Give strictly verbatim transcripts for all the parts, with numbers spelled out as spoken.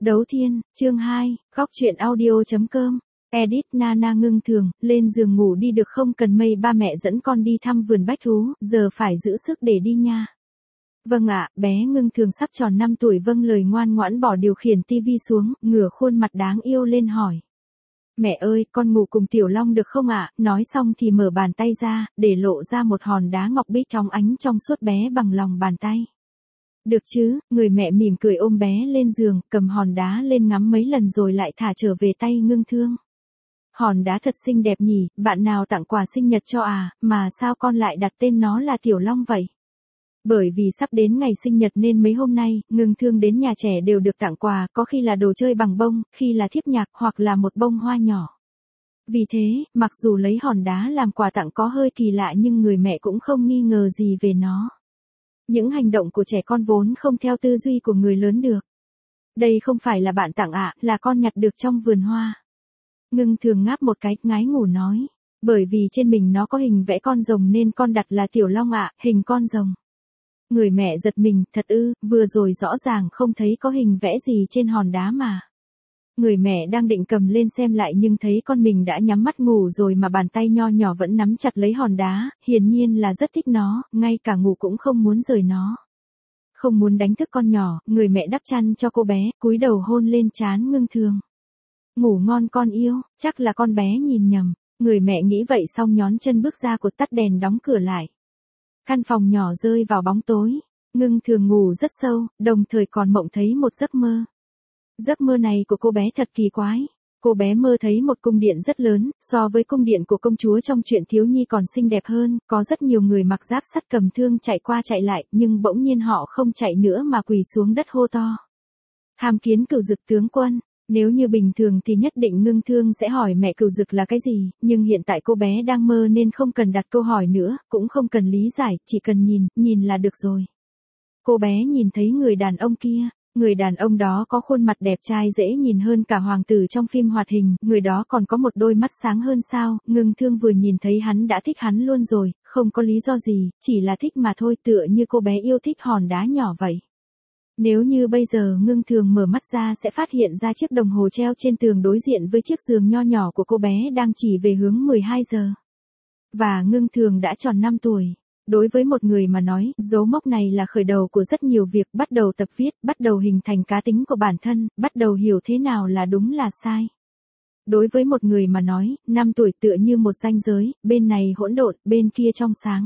Đấu Thiên, chương hai, góc truyện audio.com. Edit Nana ngưng thường, lên giường ngủ đi được không, cần mây ba mẹ dẫn con đi thăm vườn bách thú, giờ phải giữ sức để đi nha. Vâng ạ, bé ngưng thường sắp tròn năm tuổi vâng lời ngoan ngoãn bỏ điều khiển tivi xuống, ngửa khuôn mặt đáng yêu lên hỏi. Mẹ ơi, con ngủ cùng Tiểu Long được không ạ? Nói xong thì mở bàn tay ra, để lộ ra một hòn đá ngọc bích óng ánh trong suốt bé bằng lòng bàn tay. Được chứ, người mẹ mỉm cười ôm bé lên giường, cầm hòn đá lên ngắm mấy lần rồi lại thả trở về tay ngưng thương. Hòn đá thật xinh đẹp nhỉ, bạn nào tặng quà sinh nhật cho à, mà sao con lại đặt tên nó là Tiểu Long vậy? Bởi vì sắp đến ngày sinh nhật nên mấy hôm nay, ngưng thương đến nhà trẻ đều được tặng quà, có khi là đồ chơi bằng bông, khi là thiếp nhạc hoặc là một bông hoa nhỏ. Vì thế, mặc dù lấy hòn đá làm quà tặng có hơi kỳ lạ nhưng người mẹ cũng không nghi ngờ gì về nó. Những hành động của trẻ con vốn không theo tư duy của người lớn được. Đây không phải là bạn tặng ạ, à, là con nhặt được trong vườn hoa. Ngưng thường ngáp một cái, ngái ngủ nói. Bởi vì trên mình nó có hình vẽ con rồng nên con đặt là Tiểu Long ạ, à, hình con rồng. Người mẹ giật mình, thật ư, vừa rồi rõ ràng không thấy có hình vẽ gì trên hòn đá mà. Người mẹ đang định cầm lên xem lại nhưng thấy con mình đã nhắm mắt ngủ rồi mà bàn tay nho nhỏ vẫn nắm chặt lấy hòn đá, hiển nhiên là rất thích nó, ngay cả ngủ cũng không muốn rời nó. Không muốn đánh thức con nhỏ, người mẹ đắp chăn cho cô bé, cúi đầu hôn lên trán ngưng thường. Ngủ ngon con yêu, chắc là con bé nhìn nhầm, người mẹ nghĩ vậy xong nhón chân bước ra cột tắt đèn đóng cửa lại. Căn phòng nhỏ rơi vào bóng tối, ngưng thường ngủ rất sâu, đồng thời còn mộng thấy một giấc mơ. Giấc mơ này của cô bé thật kỳ quái. Cô bé mơ thấy một cung điện rất lớn, so với cung điện của công chúa trong truyện thiếu nhi còn xinh đẹp hơn, có rất nhiều người mặc giáp sắt cầm thương chạy qua chạy lại, nhưng bỗng nhiên họ không chạy nữa mà quỳ xuống đất hô to. Tham kiến Cửu Dực tướng quân. Nếu như bình thường thì nhất định ngưng thương sẽ hỏi mẹ Cửu Dực là cái gì, nhưng hiện tại cô bé đang mơ nên không cần đặt câu hỏi nữa, cũng không cần lý giải, chỉ cần nhìn, nhìn là được rồi. Cô bé nhìn thấy người đàn ông kia. Người đàn ông đó có khuôn mặt đẹp trai dễ nhìn hơn cả hoàng tử trong phim hoạt hình, người đó còn có một đôi mắt sáng hơn sao, ngưng thương vừa nhìn thấy hắn đã thích hắn luôn rồi, không có lý do gì, chỉ là thích mà thôi, tựa như cô bé yêu thích hòn đá nhỏ vậy. Nếu như bây giờ ngưng thường mở mắt ra sẽ phát hiện ra chiếc đồng hồ treo trên tường đối diện với chiếc giường nho nhỏ của cô bé đang chỉ về hướng mười hai giờ. Và ngưng thường đã tròn năm tuổi. Đối với một người mà nói, dấu mốc này là khởi đầu của rất nhiều việc, bắt đầu tập viết, bắt đầu hình thành cá tính của bản thân, bắt đầu hiểu thế nào là đúng là sai. Đối với một người mà nói, năm tuổi tựa như một ranh giới, bên này hỗn độn, bên kia trong sáng.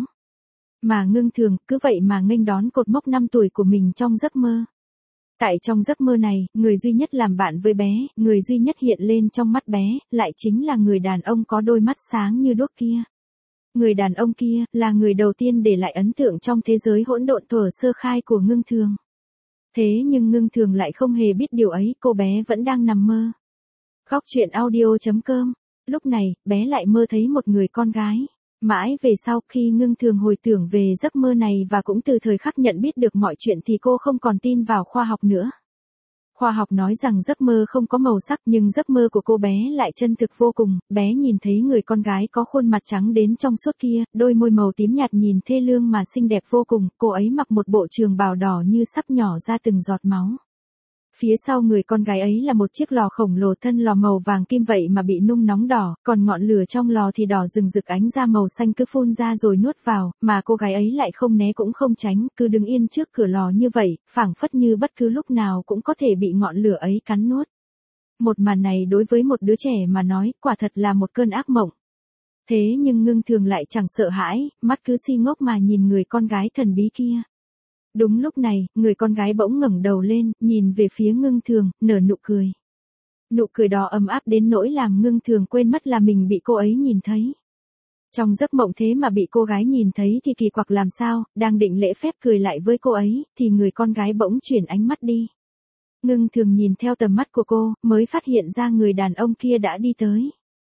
Mà ngưng thường, cứ vậy mà nghênh đón cột mốc năm tuổi của mình trong giấc mơ. Tại trong giấc mơ này, người duy nhất làm bạn với bé, người duy nhất hiện lên trong mắt bé, lại chính là người đàn ông có đôi mắt sáng như đuốc kia. Người đàn ông kia, là người đầu tiên để lại ấn tượng trong thế giới hỗn độn thuở sơ khai của ngưng thường. Thế nhưng ngưng thường lại không hề biết điều ấy, cô bé vẫn đang nằm mơ. Góc truyện audio.com. Lúc này, bé lại mơ thấy một người con gái. Mãi về sau khi ngưng thường hồi tưởng về giấc mơ này và cũng từ thời khắc nhận biết được mọi chuyện thì cô không còn tin vào khoa học nữa. Khoa học nói rằng giấc mơ không có màu sắc nhưng giấc mơ của cô bé lại chân thực vô cùng, bé nhìn thấy người con gái có khuôn mặt trắng đến trong suốt kia, đôi môi màu tím nhạt nhìn thê lương mà xinh đẹp vô cùng, cô ấy mặc một bộ trường bào đỏ như sắp nhỏ ra từng giọt máu. Phía sau người con gái ấy là một chiếc lò khổng lồ, thân lò màu vàng kim vậy mà bị nung nóng đỏ, còn ngọn lửa trong lò thì đỏ rừng rực ánh ra màu xanh cứ phun ra rồi nuốt vào, mà cô gái ấy lại không né cũng không tránh, cứ đứng yên trước cửa lò như vậy, phảng phất như bất cứ lúc nào cũng có thể bị ngọn lửa ấy cắn nuốt. Một màn này đối với một đứa trẻ mà nói, quả thật là một cơn ác mộng. Thế nhưng ngưng thường lại chẳng sợ hãi, mắt cứ si ngốc mà nhìn người con gái thần bí kia. Đúng lúc này, người con gái bỗng ngẩng đầu lên, nhìn về phía ngưng thường, nở nụ cười. Nụ cười đó ấm áp đến nỗi làm ngưng thường quên mất là mình bị cô ấy nhìn thấy. Trong giấc mộng thế mà bị cô gái nhìn thấy thì kỳ quặc làm sao, đang định lễ phép cười lại với cô ấy, thì người con gái bỗng chuyển ánh mắt đi. Ngưng thường nhìn theo tầm mắt của cô, mới phát hiện ra người đàn ông kia đã đi tới.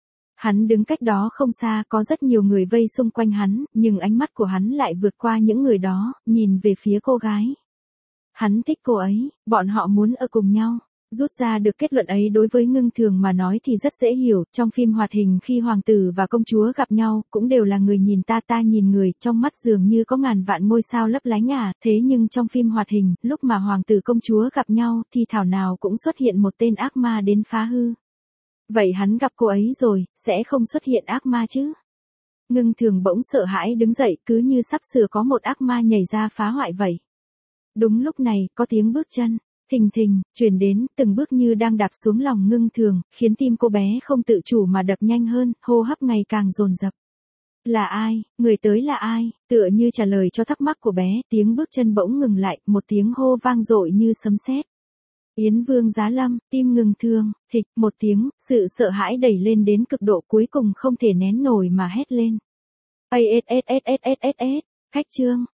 Hắn đứng cách đó không xa, có rất nhiều người vây xung quanh hắn, nhưng ánh mắt của hắn lại vượt qua những người đó, nhìn về phía cô gái. Hắn thích cô ấy, bọn họ muốn ở cùng nhau. Rút ra được kết luận ấy đối với Ngưng Thường mà nói thì rất dễ hiểu, trong phim hoạt hình khi hoàng tử và công chúa gặp nhau, cũng đều là người nhìn ta ta nhìn người, trong mắt dường như có ngàn vạn ngôi sao lấp lánh à, thế nhưng trong phim hoạt hình, lúc mà hoàng tử công chúa gặp nhau thì thảo nào cũng xuất hiện một tên ác ma đến phá hư. Vậy hắn gặp cô ấy rồi, sẽ không xuất hiện ác ma chứ? Ngưng Thường bỗng sợ hãi đứng dậy, cứ như sắp sửa có một ác ma nhảy ra phá hoại vậy. Đúng lúc này, có tiếng bước chân thình thình truyền đến, từng bước như đang đạp xuống lòng Ngưng Thường, khiến tim cô bé không tự chủ mà đập nhanh hơn, hô hấp ngày càng dồn dập. Là ai, người tới là ai? Tựa như trả lời cho thắc mắc của bé, tiếng bước chân bỗng ngừng lại, một tiếng hô vang dội như sấm sét. Yến Vương Giá Lâm, tim Ngưng Thường, thịch, một tiếng, sự sợ hãi đẩy lên đến cực độ cuối cùng không thể nén nổi mà hét lên. a s s s s s s, khách trương,